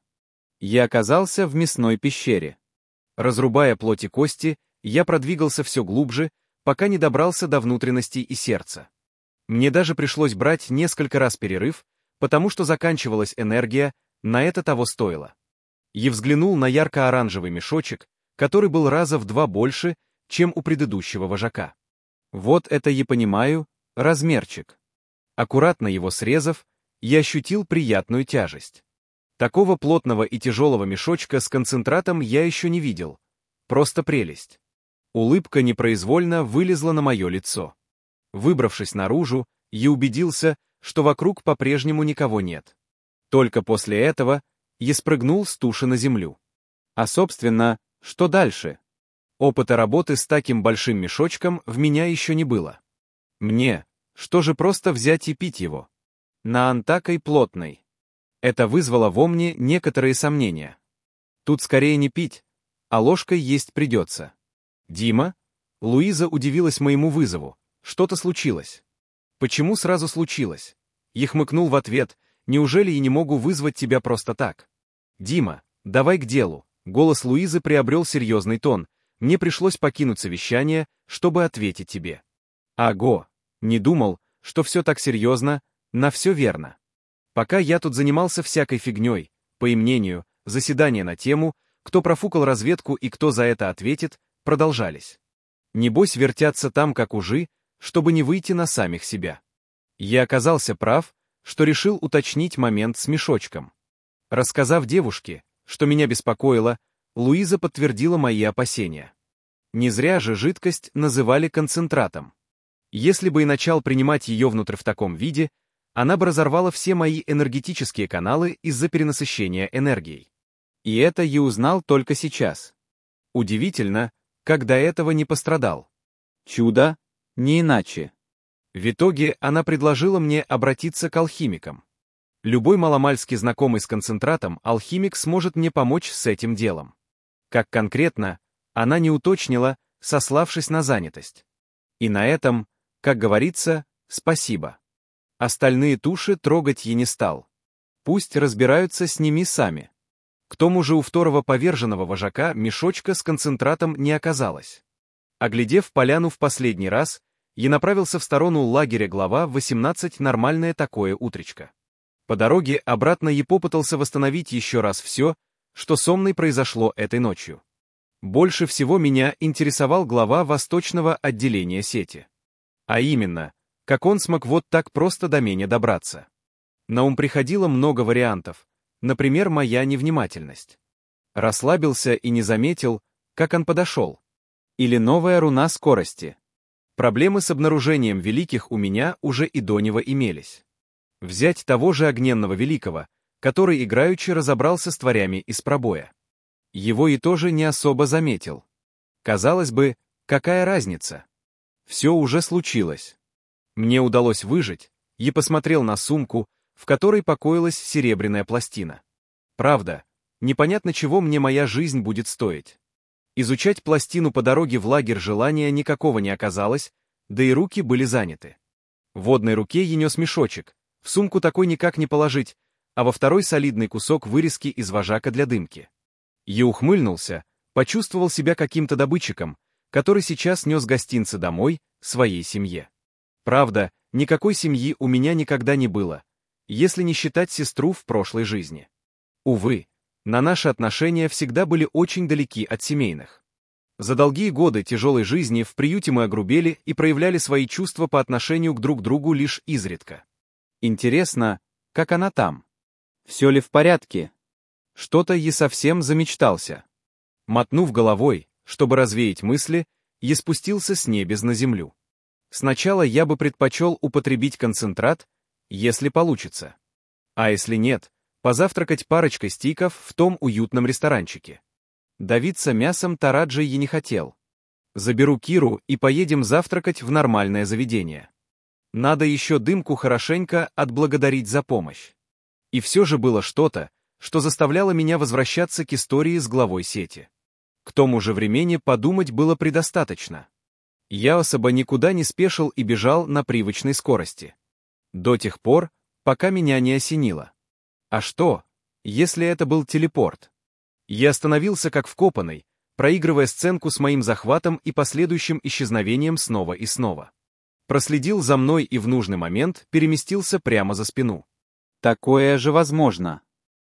Я оказался в мясной пещере. Разрубая плоть и кости, я продвигался все глубже, пока не добрался до внутренностей и сердца. Мне даже пришлось брать несколько раз перерыв, потому что заканчивалась энергия, на это того стоило. Я взглянул на ярко-оранжевый мешочек, который был раза в два больше, чем у предыдущего вожака. Вот это я понимаю, размерчик. Аккуратно его срезав, я ощутил приятную тяжесть. Такого плотного и тяжелого мешочка с концентратом я еще не видел. Просто прелесть. Улыбка непроизвольно вылезла на мое лицо. Выбравшись наружу, я убедился, что вокруг по-прежнему никого нет. Только после этого я спрыгнул с туши на землю. А собственно, что дальше? Опыта работы с таким большим мешочком в меня еще не было. Мне, что же просто взять и пить его? На антакой плотной. Это вызвало во мне некоторые сомнения. Тут скорее не пить, а ложкой есть придется. Дима? Луиза удивилась моему вызову. Что-то случилось. Почему сразу случилось? Я хмыкнул в ответ. Неужели я не могу вызвать тебя просто так? Дима, давай к делу. Голос Луизы приобрел серьезный тон. Мне пришлось покинуть совещание, чтобы ответить тебе. Аго, не думал, что все так серьезно, на все верно. Пока я тут занимался всякой фигней, по их мнению, заседания на тему, кто профукал разведку и кто за это ответит, продолжались. Небось вертятся там как ужи, чтобы не выйти на самих себя. Я оказался прав, что решил уточнить момент с мешочком. Рассказав девушке, что меня беспокоило, Луиза подтвердила мои опасения. Не зря же жидкость называли концентратом. Если бы и начал принимать ее внутрь в таком виде, она бы разорвала все мои энергетические каналы из-за перенасыщения энергией. И это я узнал только сейчас. Удивительно, как до этого не пострадал. Чудо, не иначе. В итоге она предложила мне обратиться к алхимикам. Любой маломальски знакомый с концентратом алхимик сможет мне помочь с этим делом. Как конкретно, она не уточнила, сославшись на занятость. И на этом, как говорится, спасибо. Остальные туши трогать я не стал. Пусть разбираются с ними сами. К тому же у второго поверженного вожака мешочка с концентратом не оказалось. Оглядев поляну в последний раз, я направился в сторону лагеря глава восемнадцать нормальное такое утречко. По дороге обратно я попытался восстановить еще раз все, что со мной произошло этой ночью. Больше всего меня интересовал глава восточного отделения сети. А именно, как он смог вот так просто до меня добраться. На ум приходило много вариантов, например, моя невнимательность. Расслабился и не заметил, как он подошел. Или новая руна скорости. Проблемы с обнаружением великих у меня уже и до него имелись. Взять того же Огненного Великого, который играючи разобрался с тварями из пробоя. Его и тоже не особо заметил. Казалось бы, какая разница? Все уже случилось. Мне удалось выжить, и посмотрел на сумку, в которой покоилась серебряная пластина. Правда, непонятно, чего мне моя жизнь будет стоить. Изучать пластину по дороге в лагерь желания никакого не оказалось, да и руки были заняты. В одной руке я нес мешочек, в сумку такой никак не положить, а во второй солидный кусок вырезки из вожака для дымки. Я ухмыльнулся, почувствовал себя каким-то добытчиком, который сейчас нес гостинцы домой, своей семье. Правда, никакой семьи у меня никогда не было, если не считать сестру в прошлой жизни. Увы, на наши отношения всегда были очень далеки от семейных. За долгие годы тяжелой жизни в приюте мы огрубели и проявляли свои чувства по отношению к друг другу лишь изредка. Интересно, как она там? Все ли в порядке? Что-то я совсем замечтался. Мотнув головой, чтобы развеять мысли, я спустился с небес на землю. Сначала я бы предпочел употребить концентрат, если получится. А если нет, позавтракать парочкой стиков в том уютном ресторанчике. Давиться мясом Тараджи я не хотел. Заберу Киру и поедем завтракать в нормальное заведение. Надо еще Дымку хорошенько отблагодарить за помощь. И все же было что-то, что заставляло меня возвращаться к истории с главой сети. К тому же времени подумать было предостаточно. Я особо никуда не спешил и бежал на привычной скорости. До тех пор, пока меня не осенило. А что, если это был телепорт? Я остановился как вкопанный, проигрывая сценку с моим захватом и последующим исчезновением снова и снова. Проследил за мной и в нужный момент переместился прямо за спину. Такое же возможно.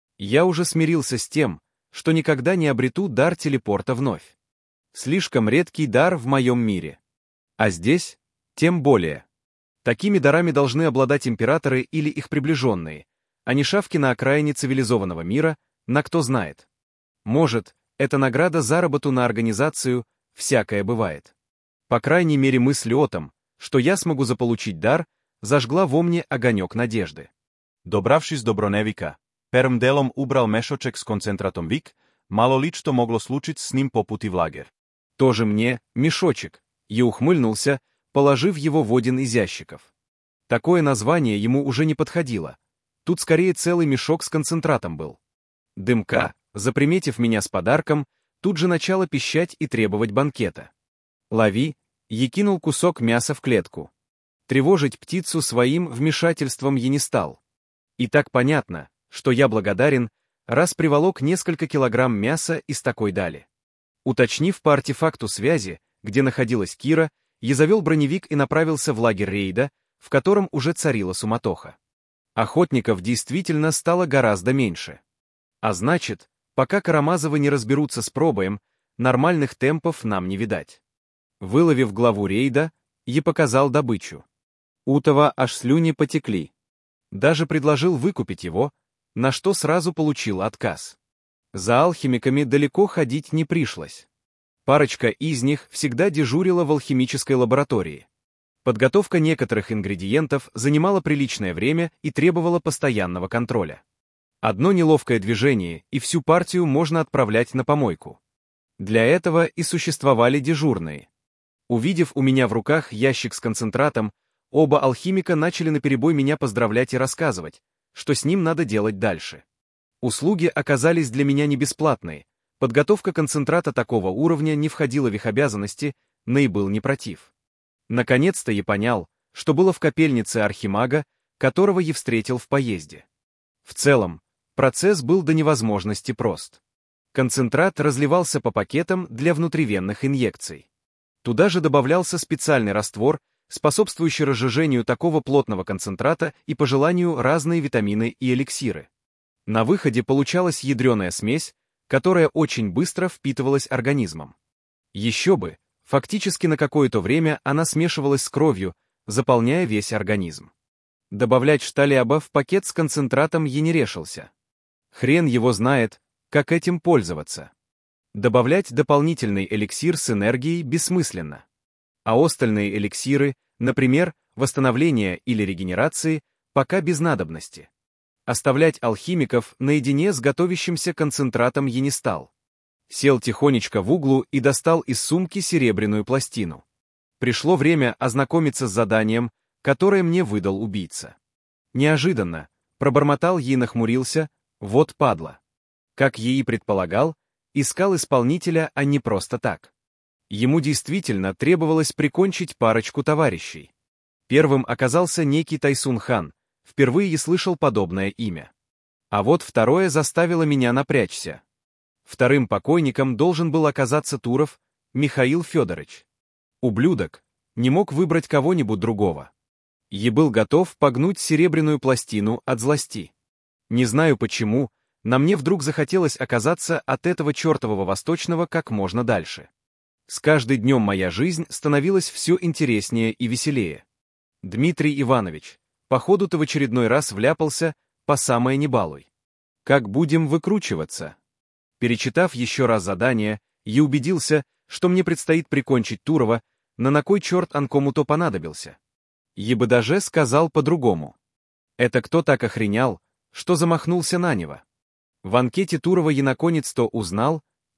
Я уже смирился с тем, что никогда не обрету дар телепорта вновь. Слишком редкий дар в моем мире. А здесь тем более. Такими дарами должны обладать императоры или их приближенные, а не шавки на окраине цивилизованного мира, на кто знает. Может, это награда за работу на организацию, всякое бывает. По крайней мере, мысль о том, что я смогу заполучить дар, зажгла во мне огонек надежды. Добравшись до Броневика, первым делом убрал мешочек с концентратом Вик, мало ли что могло случиться с ним по пути в лагерь. Тоже мне мешочек, я ухмыльнулся, положив его в один из ящиков. Такое название ему уже не подходило. Тут скорее целый мешок с концентратом был. Дымка, заприметив меня с подарком, тут же начала пищать и требовать банкета. «Лови!» Я кинул кусок мяса в клетку. Тревожить птицу своим вмешательством я не стал. И так понятно, что я благодарен, раз приволок несколько килограмм мяса из такой дали. Уточнив по артефакту связи, где находилась Кира, я завел броневик и направился в лагерь рейда, в котором уже царила суматоха. Охотников действительно стало гораздо меньше. А значит, пока Карамазовы не разберутся с пробоем, нормальных темпов нам не видать. Выловив главу рейда, я показал добычу. Утова аж слюни потекли. Даже предложил выкупить его, на что сразу получил отказ. За алхимиками далеко ходить не пришлось. Парочка из них всегда дежурила в алхимической лаборатории. Подготовка некоторых ингредиентов занимала приличное время и требовала постоянного контроля. Одно неловкое движение, и всю партию можно отправлять на помойку. Для этого и существовали дежурные. Увидев у меня в руках ящик с концентратом, оба алхимика начали наперебой меня поздравлять и рассказывать, что с ним надо делать дальше. Услуги оказались для меня не бесплатные, подготовка концентрата такого уровня не входила в их обязанности, но и был не против. Наконец-то я понял, что было в копельнице архимага, которого я встретил в поезде. В целом, процесс был до невозможности прост. Концентрат разливался по пакетам для внутривенных инъекций. Туда же добавлялся специальный раствор, способствующий разжижению такого плотного концентрата и по желанию разные витамины и эликсиры. На выходе получалась ядреная смесь, которая очень быстро впитывалась организмом. Еще бы, фактически на какое-то время она смешивалась с кровью, заполняя весь организм. Добавлять шталеба в пакет с концентратом я не решился. Хрен его знает, как этим пользоваться. Добавлять дополнительный эликсир с энергией бессмысленно. А остальные эликсиры, например, восстановления или регенерации, пока без надобности. Оставлять алхимиков наедине с готовящимся концентратом я не стал. Сел тихонечко в углу и достал из сумки серебряную пластину. Пришло время ознакомиться с заданием, которое мне выдал убийца. Неожиданно, пробормотал ей, нахмурился, вот падла. Как я и предполагал, искал исполнителя, а не просто так. Ему действительно требовалось прикончить парочку товарищей. Первым оказался некий Тайсун Хан, впервые я слышал подобное имя. А вот второе заставило меня напрячься. Вторым покойником должен был оказаться Туров Михаил Федорович. Ублюдок не мог выбрать кого-нибудь другого. Я был готов погнуть серебряную пластину от злости. Не знаю почему, но мне вдруг захотелось оказаться от этого чертового восточного как можно дальше. С каждым днем моя жизнь становилась все интереснее и веселее. Дмитрий Иванович, походу ты в очередной раз вляпался, по самое не балуй. Как будем выкручиваться? Перечитав еще раз задание, я убедился, что мне предстоит прикончить Турова, но на кой черт он кому-то понадобился? Я бы даже сказал по-другому. Это кто так охренял, что замахнулся на него? В анкете Турова я наконец-то узнал,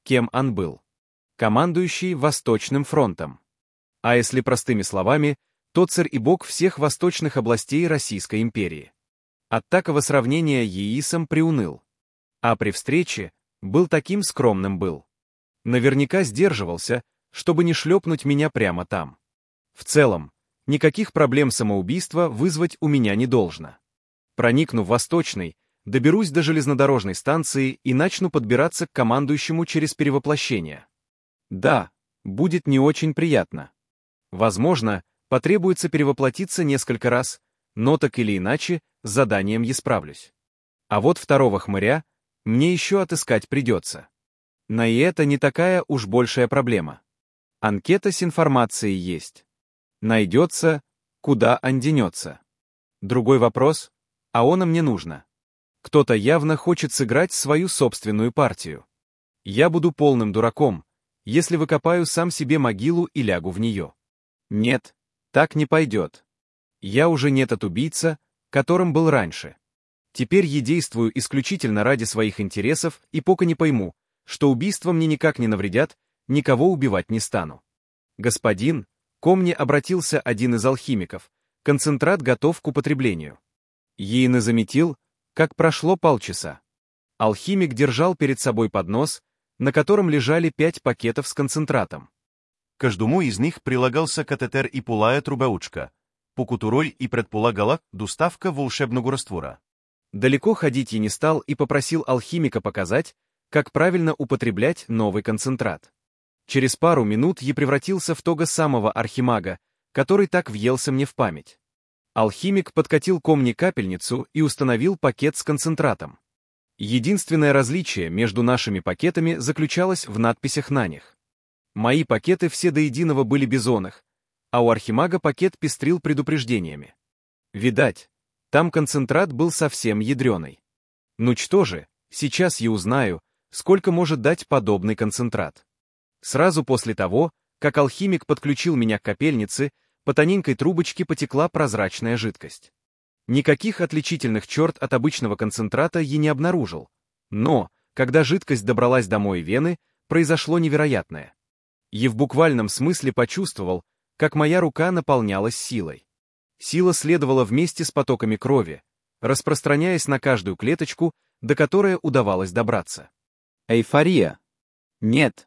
кем он был. Командующий Восточным фронтом. А если простыми словами, то царь и бог всех восточных областей Российской империи. От такого сравнения Еисом приуныл. А при встрече был таким скромным был. Наверняка сдерживался, чтобы не шлепнуть меня прямо там. В целом, никаких проблем самоубийства вызвать у меня не должно. Проникну в Восточный, доберусь до железнодорожной станции и начну подбираться к командующему через перевоплощение. Да, будет не очень приятно. Возможно, потребуется перевоплотиться несколько раз, но так или иначе, с заданием я справлюсь. А вот второго хмыря мне еще отыскать придется. Но и это не такая уж большая проблема. Анкета с информацией есть. Найдется, куда он денется. Другой вопрос, а оно мне нужно. Кто-то явно хочет сыграть свою собственную партию. Я буду полным дураком, если выкопаю сам себе могилу и лягу в нее. Нет, так не пойдет. Я уже не тот убийца, которым был раньше. Теперь я действую исключительно ради своих интересов и пока не пойму, что убийства мне никак не навредят, никого убивать не стану. Господин, ко мне обратился один из алхимиков, концентрат готов к употреблению. Ейн заметил, как прошло полчаса. Алхимик держал перед собой поднос, на котором лежали пять пакетов с концентратом. Каждому из них прилагался катетер и пулая трубаучка, по которой и предполагала доставка волшебного раствора. Далеко ходить я не стал и попросил алхимика показать, как правильно употреблять новый концентрат. Через пару минут я превратился в того самого архимага, который так въелся мне в память. Алхимик подкатил ко мне капельницу и установил пакет с концентратом. Единственное различие между нашими пакетами заключалось в надписях на них. Мои пакеты все до единого были бизонах, а у архимага пакет пестрил предупреждениями. Видать, там концентрат был совсем ядреный. Ну что же, сейчас я узнаю, сколько может дать подобный концентрат. Сразу после того, как алхимик подключил меня к капельнице, по тоненькой трубочке потекла прозрачная жидкость. Никаких отличительных черт от обычного концентрата я не обнаружил, но, когда жидкость добралась до моей вены, произошло невероятное. Я в буквальном смысле почувствовал, как моя рука наполнялась силой. Сила следовала вместе с потоками крови, распространяясь на каждую клеточку, до которой удавалось добраться. Эйфория. Нет.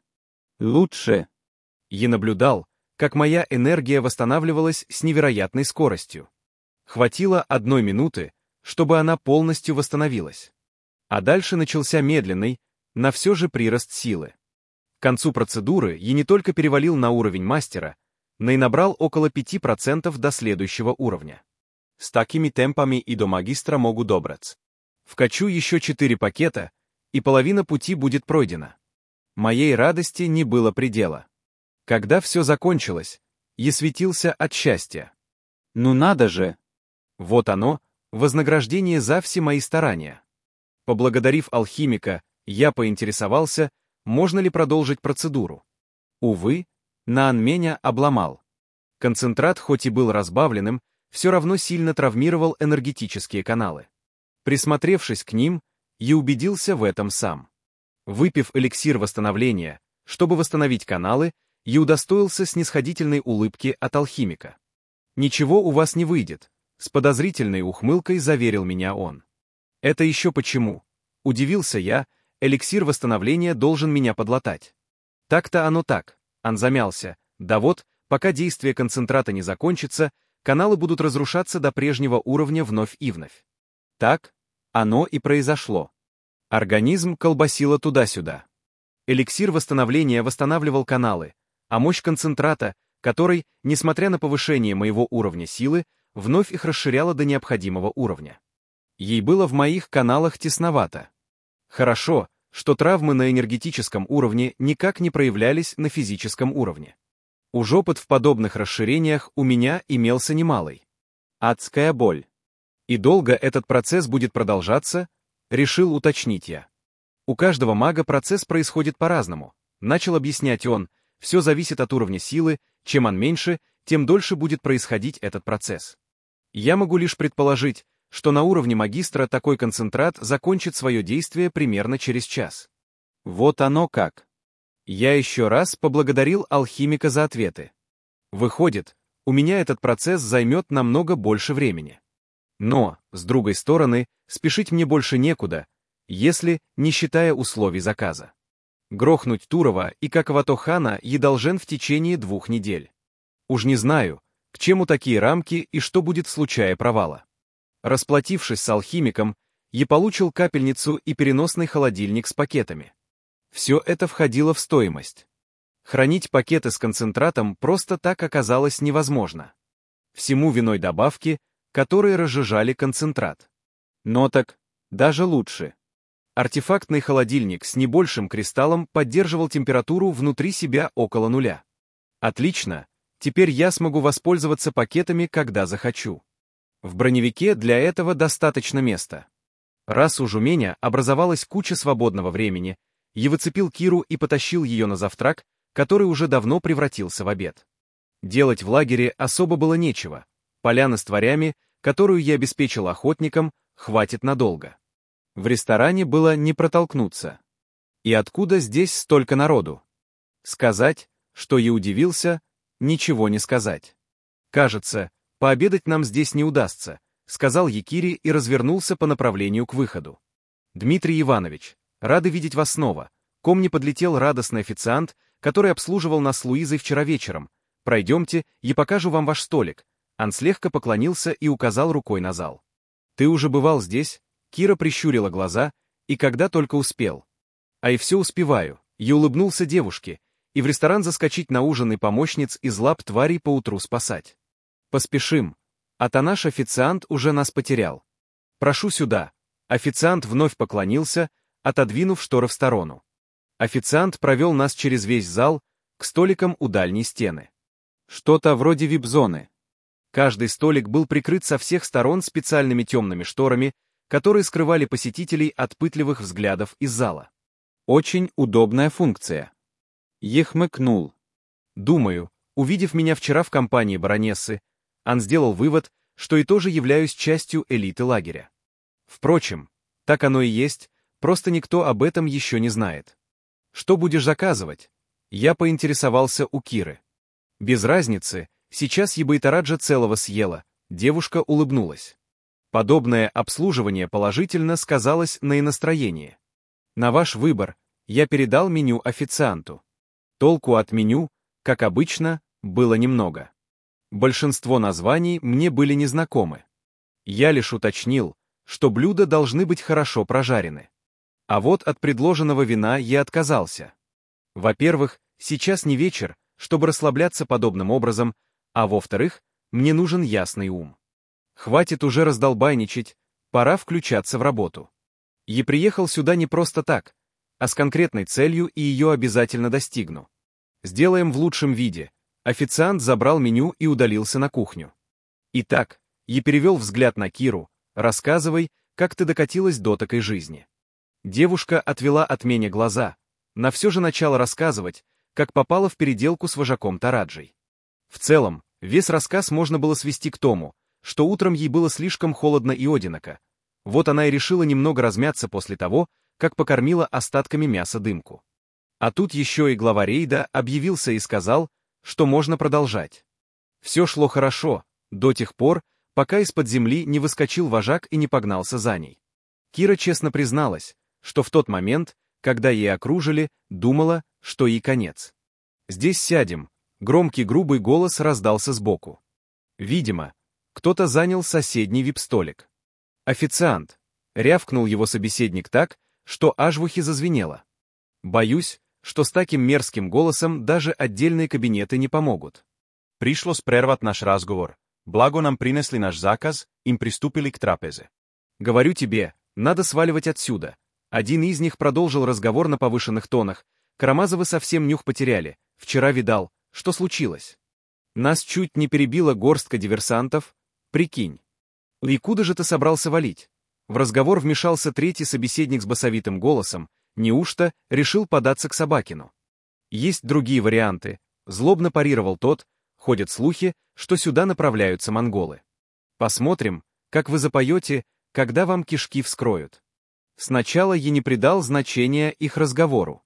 Лучше. Я наблюдал, как моя энергия восстанавливалась с невероятной скоростью. Хватило одной минуты, чтобы она полностью восстановилась. А дальше начался медленный, но все же прирост силы. К концу процедуры я не только перевалил на уровень мастера, но и набрал около пяти процентов до следующего уровня. С такими темпами и до магистра могу добраться. Вкачу еще четыре пакета, и половина пути будет пройдена. Моей радости не было предела. Когда все закончилось, я светился от счастья. Ну надо же! Вот оно, вознаграждение за все мои старания. Поблагодарив алхимика, я поинтересовался, можно ли продолжить процедуру. Увы, Наан меня обломал. Концентрат, хоть и был разбавленным, все равно сильно травмировал энергетические каналы. Присмотревшись к ним, я убедился в этом сам. Выпив эликсир восстановления, чтобы восстановить каналы, я удостоился снисходительной улыбки от алхимика. «Ничего у вас не выйдет», — с подозрительной ухмылкой заверил меня он. «Это еще почему?» — удивился я, эликсир восстановления должен меня подлатать. Так-то оно так, он замялся, да вот, пока действие концентрата не закончится, каналы будут разрушаться до прежнего уровня вновь и вновь. Так, оно и произошло. Организм колбасило туда-сюда. Эликсир восстановления восстанавливал каналы, а мощь концентрата, который, несмотря на повышение моего уровня силы, вновь их расширяла до необходимого уровня. Ей было в моих каналах тесновато. Хорошо, что травмы на энергетическом уровне никак не проявлялись на физическом уровне. Уж опыт в подобных расширениях у меня имелся немалый. Адская боль. И долго этот процесс будет продолжаться, решил уточнить я. У каждого мага процесс происходит по-разному, начал объяснять он, все зависит от уровня силы, чем он меньше, тем дольше будет происходить этот процесс. Я могу лишь предположить, что на уровне магистра такой концентрат закончит свое действие примерно через час. Вот оно как. Я еще раз поблагодарил алхимика за ответы. Выходит, у меня этот процесс займет намного больше времени. Но, с другой стороны, спешить мне больше некуда, если, не считая условий заказа. Грохнуть Турова и Каковато хана я должен в течение двух недель. Уж не знаю, к чему такие рамки и что будет в случае провала. Расплатившись с алхимиком, я получил капельницу и переносный холодильник с пакетами. Все это входило в стоимость. Хранить пакеты с концентратом просто так оказалось невозможно. Всему виной добавки, которые разжижали концентрат. Но так даже лучше. Артефактный холодильник с небольшим кристаллом поддерживал температуру внутри себя около нуля. Отлично, теперь я смогу воспользоваться пакетами, когда захочу. В броневике для этого достаточно места. Раз уж у меня образовалась куча свободного времени, я выцепил Киру и потащил ее на завтрак, который уже давно превратился в обед. Делать в лагере особо было нечего. Поляны с тварями, которую я обеспечил охотникам, хватит надолго. В ресторане было не протолкнуться. И откуда здесь столько народу? Сказать, что я удивился, ничего не сказать. Кажется, пообедать нам здесь не удастся, сказал Якири и развернулся по направлению к выходу. Дмитрий Иванович, рады видеть вас снова. Ко мне подлетел радостный официант, который обслуживал нас с Луизой вчера вечером. Пройдемте, я покажу вам ваш столик. Он слегка поклонился и указал рукой на зал. Ты уже бывал здесь? Кира прищурила глаза, и когда только успел. А и все успеваю. Я улыбнулся девушке, и в ресторан заскочить на ужин и помощниц из лап тварей поутру спасать. Поспешим, а то наш официант уже нас потерял. Прошу сюда. Официант вновь поклонился, отодвинув шторы в сторону. Официант провел нас через весь зал, к столикам у дальней стены. Что-то вроде вип-зоны. Каждый столик был прикрыт со всех сторон специальными темными шторами, которые скрывали посетителей от пытливых взглядов из зала. Очень удобная функция. Я хмыкнул. Думаю, увидев меня вчера в компании баронессы, он сделал вывод, что и тоже являюсь частью элиты лагеря. Впрочем, так оно и есть, просто никто об этом еще не знает. Что будешь заказывать? Я поинтересовался у Киры. Без разницы, сейчас я бы и тараджа целого съела, девушка улыбнулась. Подобное обслуживание положительно сказалось на и настроении. На ваш выбор, я передал меню официанту. Толку от меню, как обычно, было немного. Большинство названий мне были незнакомы. Я лишь уточнил, что блюда должны быть хорошо прожарены. А вот от предложенного вина я отказался. Во-первых, сейчас не вечер, чтобы расслабляться подобным образом, а во-вторых, мне нужен ясный ум. Хватит уже раздолбайничать, пора включаться в работу. Я приехал сюда не просто так, а с конкретной целью и ее обязательно достигну. Сделаем в лучшем виде. Официант забрал меню и удалился на кухню. Итак, я перевел взгляд на Киру, рассказывай, как ты докатилась до такой жизни. Девушка отвела от меня глаза, но все же начала рассказывать, как попала в переделку с вожаком Тараджей. В целом, весь рассказ можно было свести к тому, что утром ей было слишком холодно и одиноко. Вот она и решила немного размяться после того, как покормила остатками мяса дымку. А тут еще и глава рейда объявился и сказал, что можно продолжать. Все шло хорошо, до тех пор, пока из-под земли не выскочил вожак и не погнался за ней. Кира честно призналась, что в тот момент, когда ей окружили, думала, что ей конец. «Здесь сядем», — громкий грубый голос раздался сбоку. Видимо, кто-то занял соседний вип-столик. «Официант», — рявкнул его собеседник так, что аж в ухе зазвенело. «Боюсь, что с таким мерзким голосом даже отдельные кабинеты не помогут». Пришлось прервать наш разговор. Благо нам принесли наш заказ, им приступили к трапезе. «Говорю тебе, надо сваливать отсюда». Один из них продолжил разговор на повышенных тонах. Карамазовы совсем нюх потеряли. Вчера видал, что случилось. Нас чуть не перебила горстка диверсантов. Прикинь. И куда же ты собрался валить? В разговор вмешался третий собеседник с басовитым голосом. Неужто решил податься к Собакину? Есть другие варианты. Злобно парировал тот. Ходят слухи, что сюда направляются монголы. Посмотрим, как вы запоете, когда вам кишки вскроют. Сначала я не придал значения их разговору.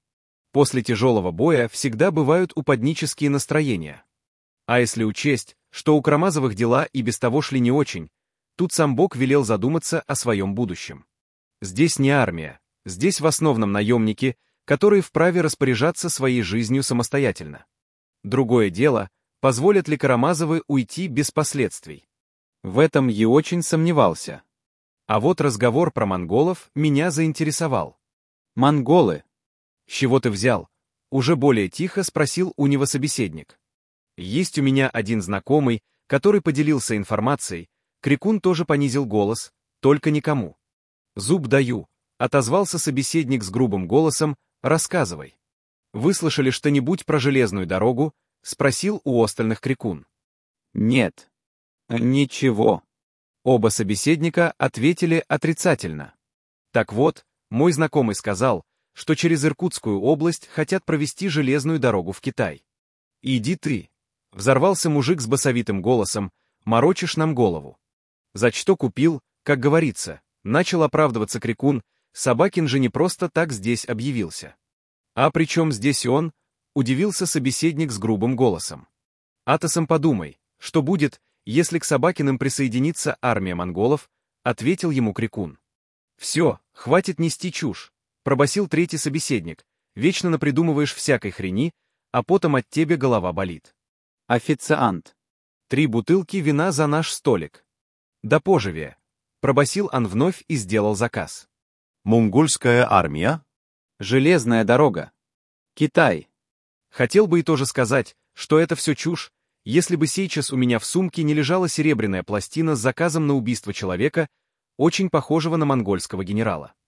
После тяжелого боя всегда бывают упаднические настроения. А если учесть, что у Карамазовых дела и без того шли не очень, тут сам Бог велел задуматься о своем будущем. Здесь не армия, здесь в основном наемники, которые вправе распоряжаться своей жизнью самостоятельно. Другое дело, позволят ли Карамазовы уйти без последствий. В этом я очень сомневался. А вот разговор про монголов меня заинтересовал. Монголы. «С чего ты взял?» — уже более тихо спросил у него собеседник. «Есть у меня один знакомый, который поделился информацией», Крикун тоже понизил голос, только никому. «Зуб даю», — отозвался собеседник с грубым голосом, «рассказывай». «Вы слышали что-нибудь про железную дорогу?» — спросил у остальных Крикун. «Нет. Ничего». Оба собеседника ответили отрицательно. «Так вот, мой знакомый сказал, что через Иркутскую область хотят провести железную дорогу в Китай. Иди ты», — взорвался мужик с басовитым голосом, «морочишь нам голову». «За что купил, как говорится», — начал оправдываться Крикун, «Собакин же не просто так здесь объявился». «А при чем здесь он?» — удивился собеседник с грубым голосом. «А-то сам подумай, что будет, если к Собакиным присоединится армия монголов», — ответил ему Крикун. «Все, хватит нести чушь», — пробасил третий собеседник, «вечно напридумываешь всякой хрени, а потом от тебя голова болит». «Официант». «Три бутылки вина за наш столик». «Да поживее», — пробасил он вновь и сделал заказ. «Монгольская армия?» «Железная дорога. Китай». Хотел бы и тоже сказать, что это все чушь, если бы сейчас у меня в сумке не лежала серебряная пластина с заказом на убийство человека, очень похожего на монгольского генерала.